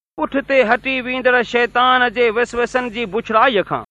पुठिते हटी वेंदड़ शैतान जे वसवसनि जी बुछड़ाईअ खां।